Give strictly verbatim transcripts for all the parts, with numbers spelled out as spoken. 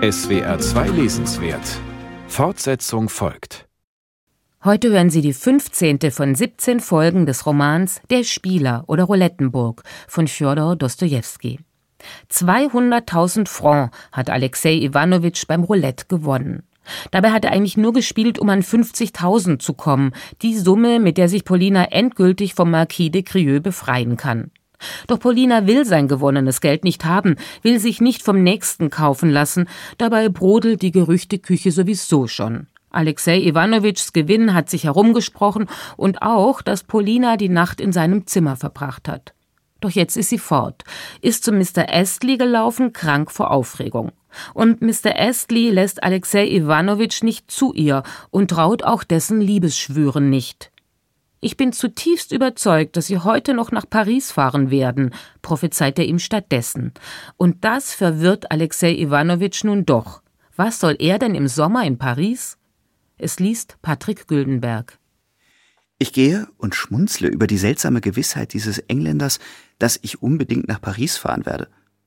S W R zwei Lesenswert. Fortsetzung folgt. Heute hören Sie die fünfzehnte von siebzehn Folgen des Romans Der Spieler oder Roulettenburg von Fjodor Dostojewski. zweihunderttausend Francs hat Alexei Iwanowitsch beim Roulette gewonnen. Dabei hat er eigentlich nur gespielt, um an fünfzigtausend zu kommen, die Summe, mit der sich Polina endgültig vom Marquis de Crieux befreien kann. Doch Polina will sein gewonnenes Geld nicht haben, will sich nicht vom Nächsten kaufen lassen, dabei brodelt die Gerüchteküche sowieso schon. Alexei Iwanowitschs Gewinn hat sich herumgesprochen und auch, dass Polina die Nacht in seinem Zimmer verbracht hat. Doch jetzt ist sie fort, ist zu Mister Astley gelaufen, krank vor Aufregung. Und Mister Astley lässt Alexei Iwanowitsch nicht zu ihr und traut auch dessen Liebesschwüren nicht. »Ich bin zutiefst überzeugt, dass Sie heute noch nach Paris fahren werden«, prophezeit er ihm stattdessen. Und das verwirrt Alexei Iwanowitsch nun doch. Was soll er denn im Sommer in Paris? Es liest Patrick Güldenberg. Ich gehe und schmunzle über die seltsame Gewissheit dieses Engländers, dass ich unbedingt nach Paris fahren werde.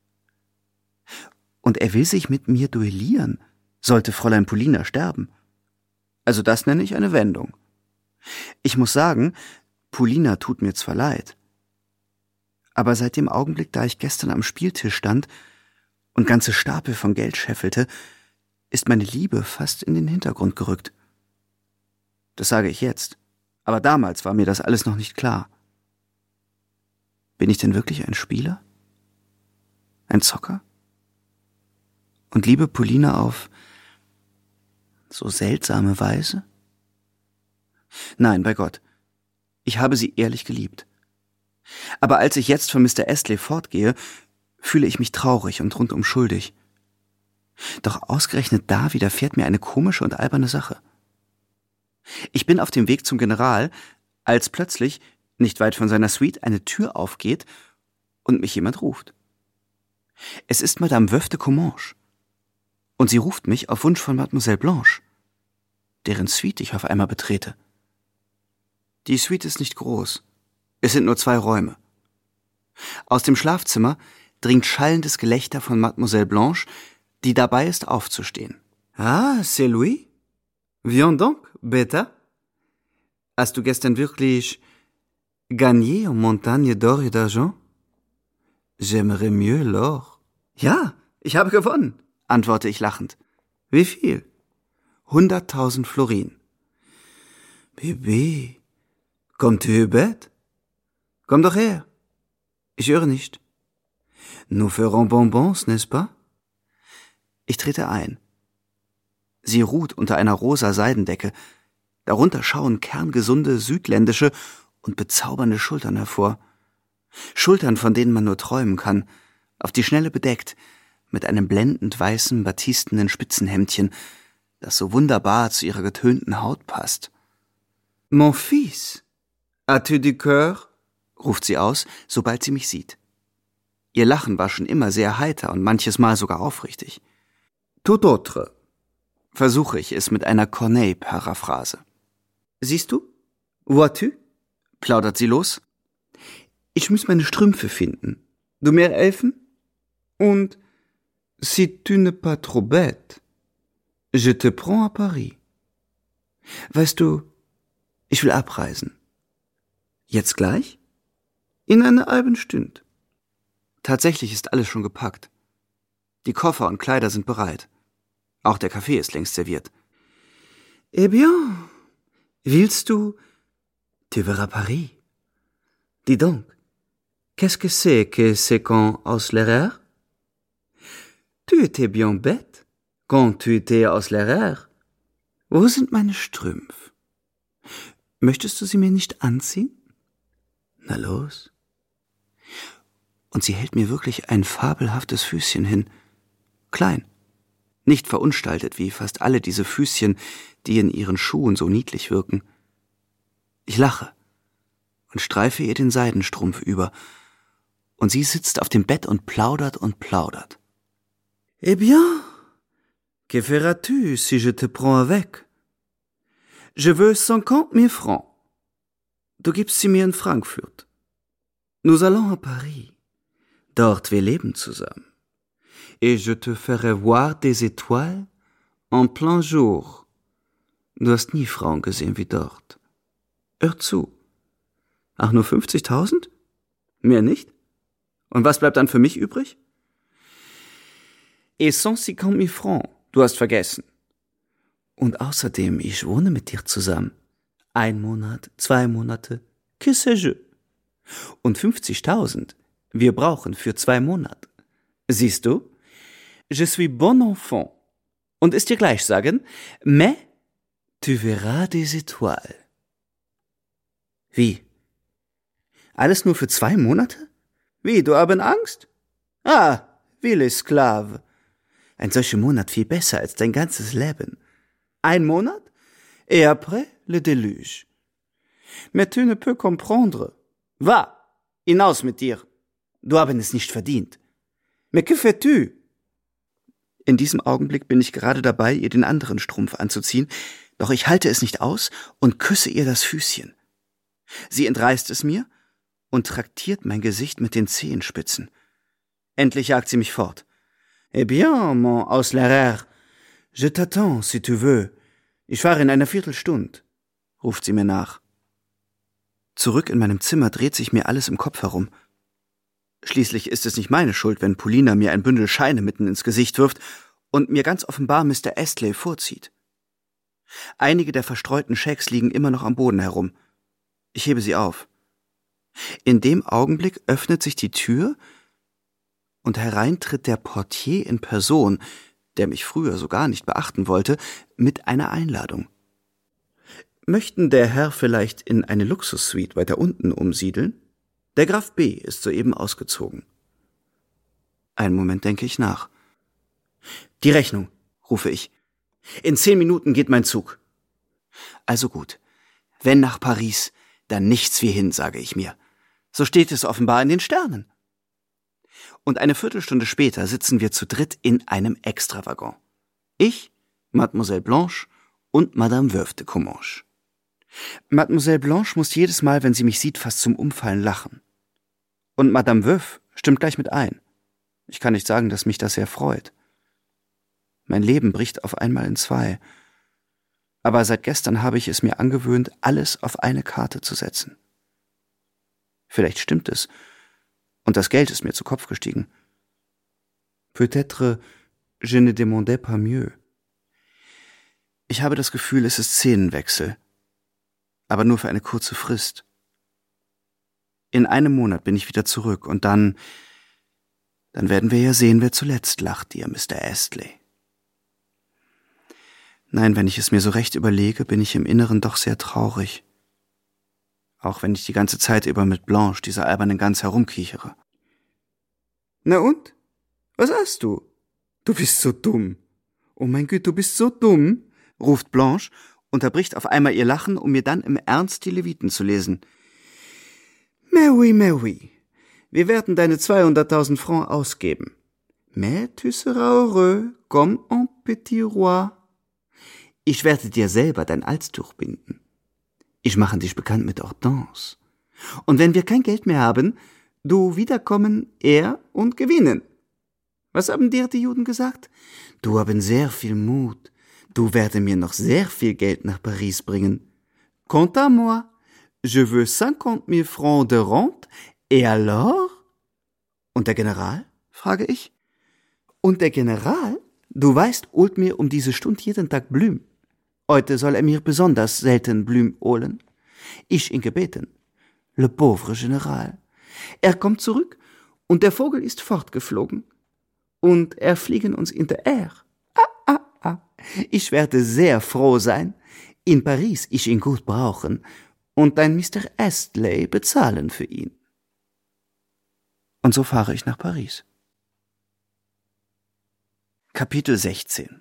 Und er will sich mit mir duellieren, sollte Fräulein Polina sterben. Also das nenne ich eine Wendung. Ich muss sagen, Polina tut mir zwar leid, aber seit dem Augenblick, da ich gestern am Spieltisch stand und ganze Stapel von Geld scheffelte, ist meine Liebe fast in den Hintergrund gerückt. Das sage ich jetzt, aber damals war mir das alles noch nicht klar. Bin ich denn wirklich ein Spieler? Ein Zocker? Und liebe Polina auf so seltsame Weise? Nein, bei Gott, ich habe sie ehrlich geliebt. Aber als ich jetzt von Mister Astley fortgehe, fühle ich mich traurig und rundum schuldig. Doch ausgerechnet da widerfährt mir eine komische und alberne Sache. Ich bin auf dem Weg zum General, als plötzlich, nicht weit von seiner Suite, eine Tür aufgeht und mich jemand ruft. Es ist Madame Veuve de Comminges. Und sie ruft mich auf Wunsch von Mademoiselle Blanche, deren Suite ich auf einmal betrete. Die Suite ist nicht groß. Es sind nur zwei Räume. Aus dem Schlafzimmer dringt schallendes Gelächter von Mademoiselle Blanche, die dabei ist, aufzustehen. Ah, c'est Louis? Viens donc, Beta. Hast du gestern wirklich gagné en Montagne d'Or et d'Argent? J'aimerais mieux l'or. Ja, ich habe gewonnen, antworte ich lachend. Wie viel? Hunderttausend Florin. Bébé, comme tu es bête? Komm doch her. Ich höre nicht. Nous ferons bonbons, n'est-ce pas? Ich trete ein. Sie ruht unter einer rosa Seidendecke. Darunter schauen kerngesunde, südländische und bezaubernde Schultern hervor. Schultern, von denen man nur träumen kann, auf die Schnelle bedeckt, mit einem blendend weißen, batistenen Spitzenhemdchen, das so wunderbar zu ihrer getönten Haut passt. Mon fils, as-tu du cœur? Ruft sie aus, sobald sie mich sieht. Ihr Lachen war schon immer sehr heiter und manches Mal sogar aufrichtig. Tout autre, versuche ich es mit einer Corneille-Paraphrase. Siehst du? Vois-tu? Plaudert sie los. Ich muss meine Strümpfe finden. Du mir helfen? Und si tu n'es pas trop bête, je te prends à Paris. Weißt du, ich will abreisen. Jetzt gleich? In einer halben Stunde. Tatsächlich ist alles schon gepackt. Die Koffer und Kleider sind bereit. Auch der Kaffee ist längst serviert. Eh bien, willst du? Tu verras Paris. Dis donc, qu'est-ce que c'est que c'est qu'un Auslerer? Tu étais bien bête, quand tu étais Auslerer. Wo sind meine Strümpfe? Möchtest du sie mir nicht anziehen? Na los. Und sie hält mir wirklich ein fabelhaftes Füßchen hin. Klein, nicht verunstaltet wie fast alle diese Füßchen, die in ihren Schuhen so niedlich wirken. Ich lache und streife ihr den Seidenstrumpf über, und sie sitzt auf dem Bett und plaudert und plaudert. Eh bien, que feras-tu si je te prends avec? Je veux cinquante mille francs. Du gibst sie mir in Frankfurt. Nous allons à Paris. Dort wir leben zusammen. Et je te ferai voir des étoiles en plein jour. Du hast nie Frauen gesehen wie dort. Hör zu. Ach, nur fünfzigtausend? Mehr nicht? Und was bleibt dann für mich übrig? Et cent cinquante mille francs. Du hast vergessen. Und außerdem, ich wohne mit dir zusammen. Ein Monat, zwei Monate, que sais-je? Und fünfzigtausend, wir brauchen für zwei Monate. Siehst du? Je suis bon enfant. Und ist dir gleich sagen, mais tu verras des étoiles. Wie? Alles nur für zwei Monate? Wie, du haben Angst? Ah, wie l'esclave. Ein solcher Monat viel besser als dein ganzes Leben. Ein Monat? Et après, le déluge. Mais tu ne peux comprendre. Va, hinaus mit dir. Du haben es nicht verdient. Mais que fais-tu? In diesem Augenblick bin ich gerade dabei, ihr den anderen Strumpf anzuziehen, doch ich halte es nicht aus und küsse ihr das Füßchen. Sie entreißt es mir und traktiert mein Gesicht mit den Zehenspitzen. Endlich jagt sie mich fort. Eh bien, mon Auslehrer, je t'attends, si tu veux. Ich fahre in einer Viertelstunde, ruft sie mir nach. Zurück in meinem Zimmer dreht sich mir alles im Kopf herum. Schließlich ist es nicht meine Schuld, wenn Polina mir ein Bündel Scheine mitten ins Gesicht wirft und mir ganz offenbar Mister Astley vorzieht. Einige der verstreuten Schecks liegen immer noch am Boden herum. Ich hebe sie auf. In dem Augenblick öffnet sich die Tür und herein tritt der Portier in Person, der mich früher so gar nicht beachten wollte, mit einer Einladung. Möchten der Herr vielleicht in eine Luxussuite weiter unten umsiedeln? Der Graf B. ist soeben ausgezogen. Einen Moment denke ich nach. Die Rechnung, rufe ich. In zehn Minuten geht mein Zug. Also gut, wenn nach Paris, dann nichts wie hin, sage ich mir. So steht es offenbar in den Sternen. Und eine Viertelstunde später sitzen wir zu dritt in einem Extrawaggon. Ich, Mademoiselle Blanche und Madame Veuve de Comminges. Mademoiselle Blanche muss jedes Mal, wenn sie mich sieht, fast zum Umfallen lachen. Und Madame Veuve stimmt gleich mit ein. Ich kann nicht sagen, dass mich das sehr freut. Mein Leben bricht auf einmal in zwei. Aber seit gestern habe ich es mir angewöhnt, alles auf eine Karte zu setzen. Vielleicht stimmt es, und das Geld ist mir zu Kopf gestiegen. Peut-être je ne demandais pas mieux. Ich habe das Gefühl, es ist Szenenwechsel, aber nur für eine kurze Frist. In einem Monat bin ich wieder zurück, und dann, dann werden wir ja sehen, wer zuletzt lacht, ihr Mister Astley. Nein, wenn ich es mir so recht überlege, bin ich im Inneren doch sehr traurig. Auch wenn ich die ganze Zeit über mit Blanche, dieser albernen Gans, herumkichere. Na und? Was hast du? Du bist so dumm. Oh mein Gott, du bist so dumm, ruft Blanche, unterbricht auf einmal ihr Lachen, um mir dann im Ernst die Leviten zu lesen. Mais oui, mais oui. Wir werden deine zweihunderttausend Francs ausgeben. Mais tu seras heureux, comme un petit roi. Ich werde dir selber dein Halstuch binden. Ich mache dich bekannt mit Hortense. Und wenn wir kein Geld mehr haben, du wiederkommen, er und gewinnen. Was haben dir die Juden gesagt? Du haben sehr viel Mut. Du werde mir noch sehr viel Geld nach Paris bringen. Quant à moi, je veux cinquante mille francs de rente, et alors? Und der General? Frage ich. Und der General? Du weißt, holt mir um diese Stunde jeden Tag Blüm. Heute soll er mir besonders selten Blüm holen. Ich ihn gebeten. Le pauvre General. Er kommt zurück und der Vogel ist fortgeflogen. Und er fliegen uns in der Air. Ah, ah, ah. Ich werde sehr froh sein. In Paris ich ihn gut brauchen und dein Mister Astley bezahlen für ihn. Und so fahre ich nach Paris. Kapitel sechzehn.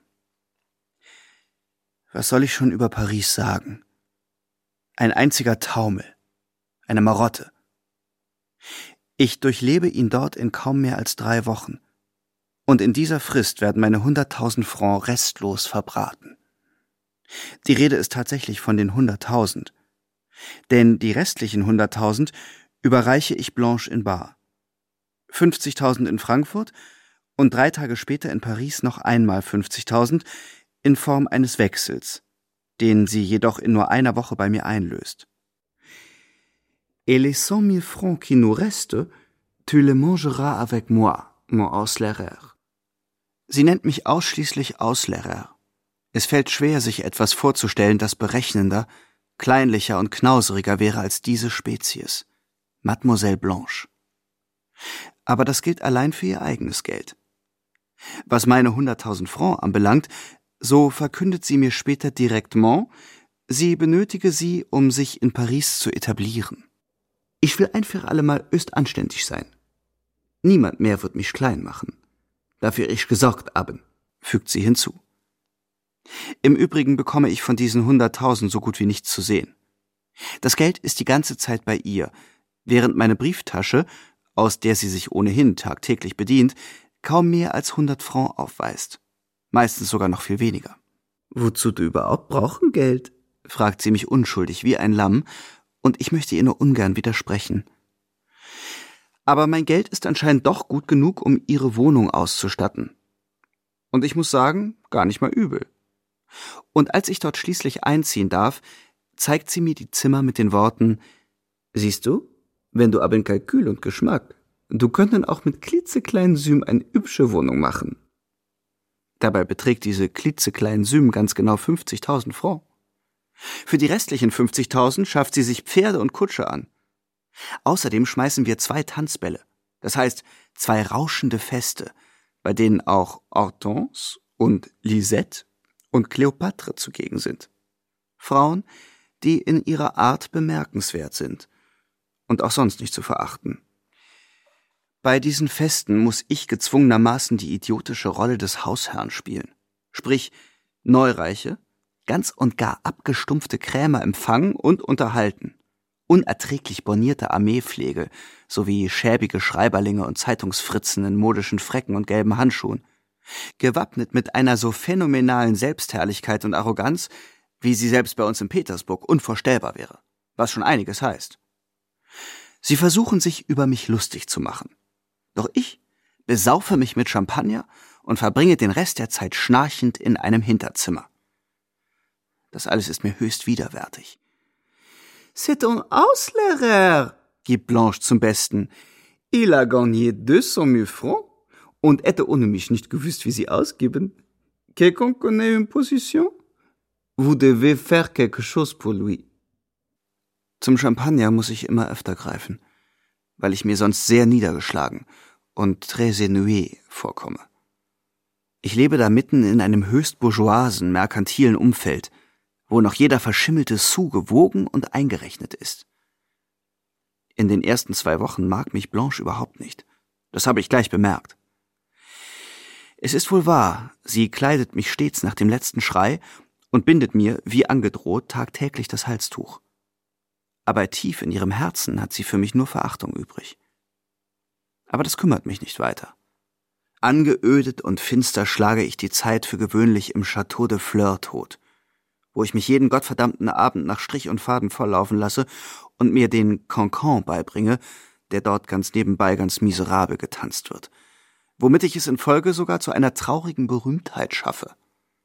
Was soll ich schon über Paris sagen? Ein einziger Taumel, eine Marotte. Ich durchlebe ihn dort in kaum mehr als drei Wochen. Und in dieser Frist werden meine hunderttausend Francs restlos verbraten. Die Rede ist tatsächlich von den hunderttausend. Denn die restlichen hunderttausend überreiche ich Blanche in bar. fünfzigtausend in Frankfurt und drei Tage später in Paris noch einmal fünfzigtausend in Form eines Wechsels, den sie jedoch in nur einer Woche bei mir einlöst. Et les cent mille francs qui nous restent, tu les mangeras avec moi, mon Auslehrer. Sie nennt mich ausschließlich Auslehrer. Es fällt schwer, sich etwas vorzustellen, das berechnender, kleinlicher und knauseriger wäre als diese Spezies, Mademoiselle Blanche. Aber das gilt allein für ihr eigenes Geld. Was meine hunderttausend Francs anbelangt, so verkündet sie mir später direktement, sie benötige sie, um sich in Paris zu etablieren. Ich will ein für allemal öst anständig sein. Niemand mehr wird mich klein machen. Dafür ich gesorgt haben, fügt sie hinzu. Im Übrigen bekomme ich von diesen hunderttausend so gut wie nichts zu sehen. Das Geld ist die ganze Zeit bei ihr, während meine Brieftasche, aus der sie sich ohnehin tagtäglich bedient, kaum mehr als hundert Francs aufweist. Meistens sogar noch viel weniger. »Wozu du überhaupt brauchen Geld?« fragt sie mich unschuldig wie ein Lamm, und ich möchte ihr nur ungern widersprechen. Aber mein Geld ist anscheinend doch gut genug, um ihre Wohnung auszustatten. Und ich muss sagen, gar nicht mal übel. Und als ich dort schließlich einziehen darf, zeigt sie mir die Zimmer mit den Worten: »Siehst du, wenn du aber in Kalkül und Geschmack, du könntest auch mit klitzekleinen Süm eine hübsche Wohnung machen.« Dabei beträgt diese klitzekleinen Süm ganz genau fünfzigtausend Francs. Für die restlichen fünfzigtausend schafft sie sich Pferde und Kutsche an. Außerdem schmeißen wir zwei Tanzbälle, das heißt zwei rauschende Feste, bei denen auch Hortense und Lisette und Kleopatre zugegen sind. Frauen, die in ihrer Art bemerkenswert sind und auch sonst nicht zu verachten. Bei diesen Festen muss ich gezwungenermaßen die idiotische Rolle des Hausherrn spielen, sprich Neureiche, ganz und gar abgestumpfte Krämer empfangen und unterhalten, unerträglich bornierte Armeepflege sowie schäbige Schreiberlinge und Zeitungsfritzen in modischen Fräcken und gelben Handschuhen, gewappnet mit einer so phänomenalen Selbstherrlichkeit und Arroganz, wie sie selbst bei uns in Petersburg unvorstellbar wäre, was schon einiges heißt. Sie versuchen sich über mich lustig zu machen. Doch ich besaufe mich mit Champagner und verbringe den Rest der Zeit schnarchend in einem Hinterzimmer. Das alles ist mir höchst widerwärtig. »C'est un Auslehrer«, gibt Blanche zum Besten. »Il a gagné deux cent mille francs und hätte ohne mich nicht gewusst, wie sie ausgeben. Quelqu'un connaît une position? Vous devez faire quelque chose pour lui.« Zum Champagner muss ich immer öfter greifen, weil ich mir sonst sehr niedergeschlagen und très ennuyé vorkomme. Ich lebe da mitten in einem höchst bourgeoisen, merkantilen Umfeld, wo noch jeder verschimmelte Sou gewogen und eingerechnet ist. In den ersten zwei Wochen mag mich Blanche überhaupt nicht. Das habe ich gleich bemerkt. Es ist wohl wahr, sie kleidet mich stets nach dem letzten Schrei und bindet mir, wie angedroht, tagtäglich das Halstuch. Aber tief in ihrem Herzen hat sie für mich nur Verachtung übrig. Aber das kümmert mich nicht weiter. Angeödet und finster schlage ich die Zeit für gewöhnlich im Château de Fleurs tot, wo ich mich jeden gottverdammten Abend nach Strich und Faden volllaufen lasse und mir den Cancan beibringe, der dort ganz nebenbei ganz miserabel getanzt wird, womit ich es in Folge sogar zu einer traurigen Berühmtheit schaffe.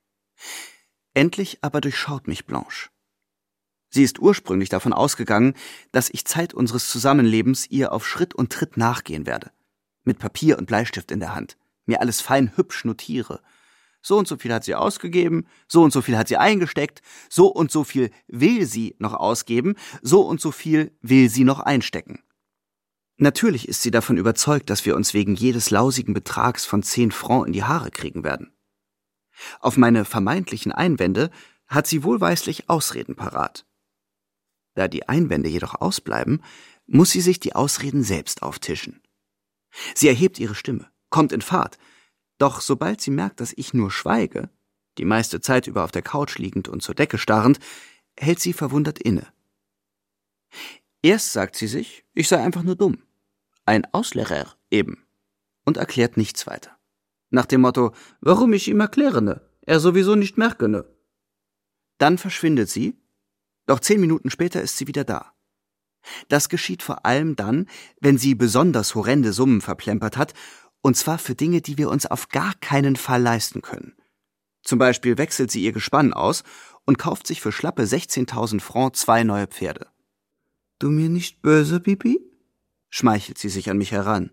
Endlich aber durchschaut mich Blanche. Sie ist ursprünglich davon ausgegangen, dass ich Zeit unseres Zusammenlebens ihr auf Schritt und Tritt nachgehen werde, mit Papier und Bleistift in der Hand, mir alles fein hübsch notiere. So und so viel hat sie ausgegeben, so und so viel hat sie eingesteckt, so und so viel will sie noch ausgeben, so und so viel will sie noch einstecken. Natürlich ist sie davon überzeugt, dass wir uns wegen jedes lausigen Betrags von zehn Francs in die Haare kriegen werden. Auf meine vermeintlichen Einwände hat sie wohlweislich Ausreden parat. Da die Einwände jedoch ausbleiben, muss sie sich die Ausreden selbst auftischen. Sie erhebt ihre Stimme, kommt in Fahrt, doch sobald sie merkt, dass ich nur schweige, die meiste Zeit über auf der Couch liegend und zur Decke starrend, hält sie verwundert inne. Erst sagt sie sich, ich sei einfach nur dumm, ein Auslehrer eben, und erklärt nichts weiter. Nach dem Motto, warum ich ihm erkläre ne, er sowieso nicht merke ne. Dann verschwindet sie, doch zehn Minuten später ist sie wieder da. Das geschieht vor allem dann, wenn sie besonders horrende Summen verplempert hat Und zwar für Dinge, die wir uns auf gar keinen Fall leisten können. Zum Beispiel wechselt sie ihr Gespann aus und kauft sich für schlappe sechzehntausend Franc zwei neue Pferde. »Du mir nicht böse, Bibi?« schmeichelt sie sich an mich heran.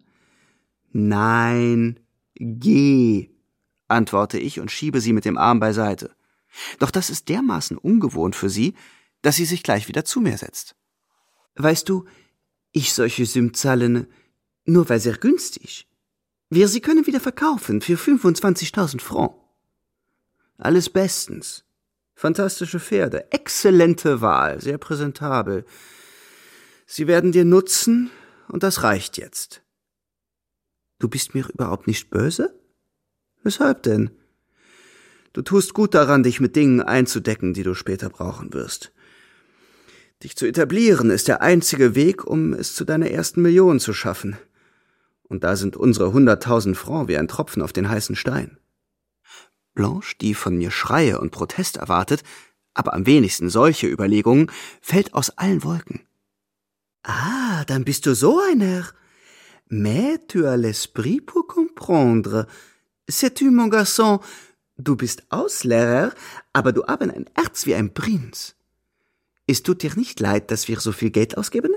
»Nein, geh«, antworte ich und schiebe sie mit dem Arm beiseite. Doch das ist dermaßen ungewohnt für sie, dass sie sich gleich wieder zu mir setzt. »Weißt du, ich solche Summen zahlen nur weil sehr günstig. Wir sie können wieder verkaufen für fünfundzwanzigtausend Franc. Alles bestens. Fantastische Pferde, exzellente Wahl, sehr präsentabel. Sie werden dir nutzen und das reicht jetzt.« »Du bist mir überhaupt nicht böse?« »Weshalb denn?« »Du tust gut daran, dich mit Dingen einzudecken, die du später brauchen wirst. Dich zu etablieren ist der einzige Weg, um es zu deiner ersten Million zu schaffen. Und da sind unsere hunderttausend Franc wie ein Tropfen auf den heißen Stein.« Blanche, die von mir Schreie und Protest erwartet, aber am wenigsten solche Überlegungen, fällt aus allen Wolken. »Ah, dann bist du so einer. Mais tu as l'esprit pour comprendre. Sais-tu, mon garçon, du bist Auslehrer, aber du haben ein Herz wie ein Prinz. Es tut dir nicht leid, dass wir so viel Geld ausgeben?«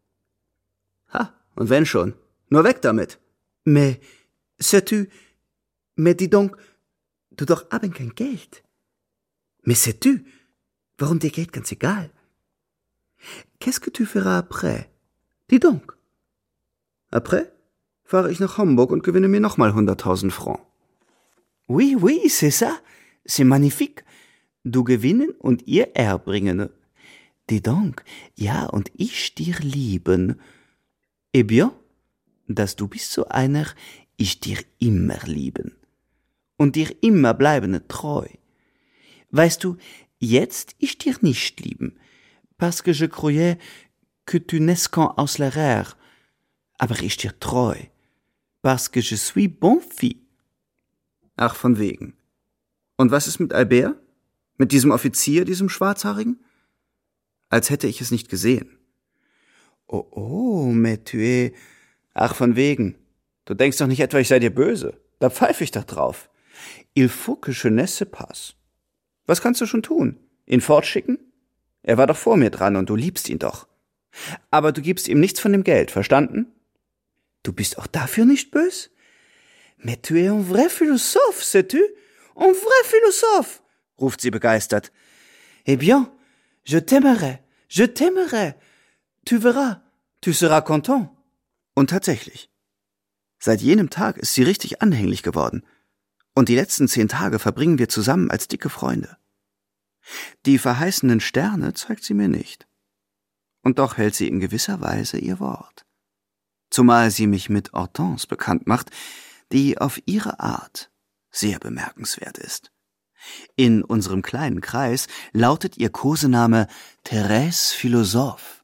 »Ha, und wenn schon. Nur weg damit.« »Mais, sais-tu, mais dis donc, du doch haben kein Geld. Mais sais-tu, warum dir Geld ganz egal? Qu'est-ce que tu feras après? Dis donc.« »Après fahre ich nach Hamburg und gewinne mir nochmal hunderttausend Franc.« »Oui, oui, c'est ça. C'est magnifique. Du gewinnen und ihr erbringen. Dis donc, ja, und ich dir lieben. Eh bien, dass du bist so einer, ich dir immer lieben. Und dir immer bleiben treu. Weißt du, jetzt ich dir nicht lieben, parce que je croyais que tu n'es qu'un Auslehrer, aber ich dir treu, parce que je suis bon fille.« »Ach, von wegen. Und was ist mit Albert? Mit diesem Offizier, diesem Schwarzhaarigen?« Als hätte ich es nicht gesehen. »Oh, oh, mais tu es...« »Ach, von wegen. Du denkst doch nicht etwa, ich sei dir böse. Da pfeife ich doch drauf. Il faut que je ne sais pas. Was kannst du schon tun? Ihn fortschicken? Er war doch vor mir dran und du liebst ihn doch. Aber du gibst ihm nichts von dem Geld, verstanden? Du bist auch dafür nicht bös? Mais tu es un vrai philosophe, sais-tu? Un vrai philosophe, ruft sie begeistert. Eh bien, je t'aimerai, je t'aimerai. Tu verras, tu seras content. Und tatsächlich. Seit jenem Tag ist sie richtig anhänglich geworden. Und die letzten zehn Tage verbringen wir zusammen als dicke Freunde. Die verheißenen Sterne zeigt sie mir nicht. Und doch hält sie in gewisser Weise ihr Wort. Zumal sie mich mit Hortense bekannt macht, die auf ihre Art sehr bemerkenswert ist. In unserem kleinen Kreis lautet ihr Kosename Thérèse Philosophe.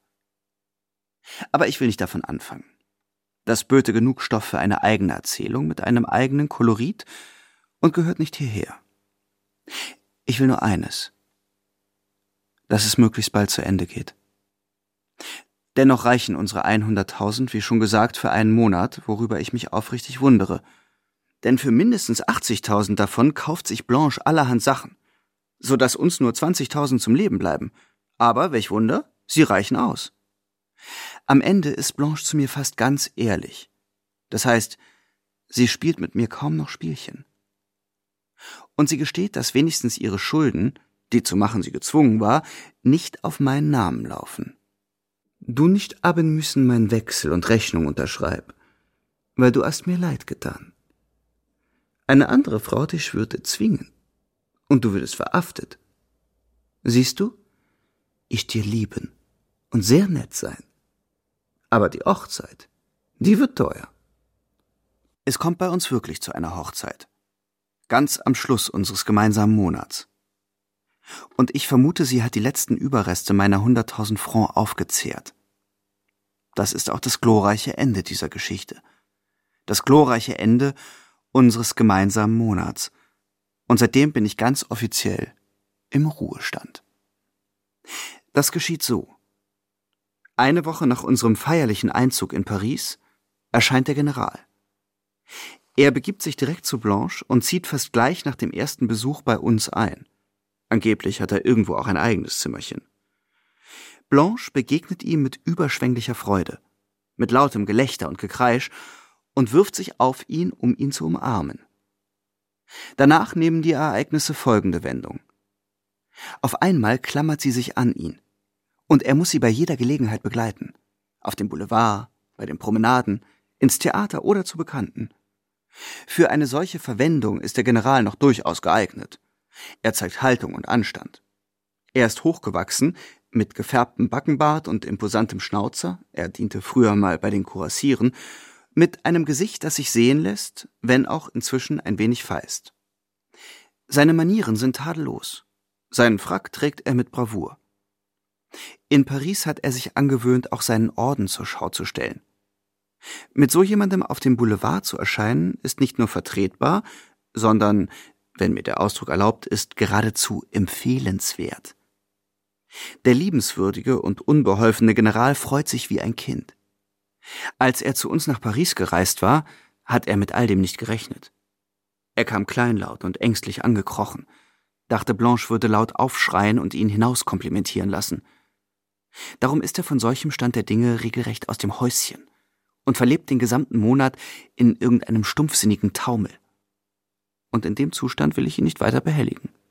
Aber ich will nicht davon anfangen. Das böte genug Stoff für eine eigene Erzählung mit einem eigenen Kolorit und gehört nicht hierher. Ich will nur eines, dass es möglichst bald zu Ende geht. Dennoch reichen unsere hunderttausend, wie schon gesagt, für einen Monat, worüber ich mich aufrichtig wundere. Denn für mindestens achtzigtausend davon kauft sich Blanche allerhand Sachen, so dass uns nur zwanzigtausend zum Leben bleiben. Aber, welch Wunder, sie reichen aus. Am Ende ist Blanche zu mir fast ganz ehrlich. Das heißt, sie spielt mit mir kaum noch Spielchen. Und sie gesteht, dass wenigstens ihre Schulden, die zu machen sie gezwungen war, nicht auf meinen Namen laufen. Du nicht haben müssen mein Wechsel und Rechnung unterschreib, weil du hast mir leid getan. Eine andere Frau dich würde zwingen, und du würdest verhaftet. Siehst du, ich dir lieben und sehr nett sein. Aber die Hochzeit, die wird teuer. Es kommt bei uns wirklich zu einer Hochzeit. Ganz am Schluss unseres gemeinsamen Monats. Und ich vermute, sie hat die letzten Überreste meiner hunderttausend Franc aufgezehrt. Das ist auch das glorreiche Ende dieser Geschichte. Das glorreiche Ende unseres gemeinsamen Monats. Und seitdem bin ich ganz offiziell im Ruhestand. Das geschieht so. Eine Woche nach unserem feierlichen Einzug in Paris erscheint der General. Er begibt sich direkt zu Blanche und zieht fast gleich nach dem ersten Besuch bei uns ein. Angeblich hat er irgendwo auch ein eigenes Zimmerchen. Blanche begegnet ihm mit überschwänglicher Freude, mit lautem Gelächter und Gekreisch und wirft sich auf ihn, um ihn zu umarmen. Danach nehmen die Ereignisse folgende Wendung. Auf einmal klammert sie sich an ihn, und er muss sie bei jeder Gelegenheit begleiten. Auf dem Boulevard, bei den Promenaden, ins Theater oder zu Bekannten. Für eine solche Verwendung ist der General noch durchaus geeignet. Er zeigt Haltung und Anstand. Er ist hochgewachsen, mit gefärbtem Backenbart und imposantem Schnauzer, er diente früher mal bei den Kurassieren, mit einem Gesicht, das sich sehen lässt, wenn auch inzwischen ein wenig feist. Seine Manieren sind tadellos. Seinen Frack trägt er mit Bravour. In Paris hat er sich angewöhnt, auch seinen Orden zur Schau zu stellen. Mit so jemandem auf dem Boulevard zu erscheinen, ist nicht nur vertretbar, sondern, wenn mir der Ausdruck erlaubt ist, geradezu empfehlenswert. Der liebenswürdige und unbeholfene General freut sich wie ein Kind. Als er zu uns nach Paris gereist war, hat er mit all dem nicht gerechnet. Er kam kleinlaut und ängstlich angekrochen, dachte, Blanche würde laut aufschreien und ihn hinauskomplimentieren lassen. Darum ist er von solchem Stand der Dinge regelrecht aus dem Häuschen und verlebt den gesamten Monat in irgendeinem stumpfsinnigen Taumel. Und in dem Zustand will ich ihn nicht weiter behelligen.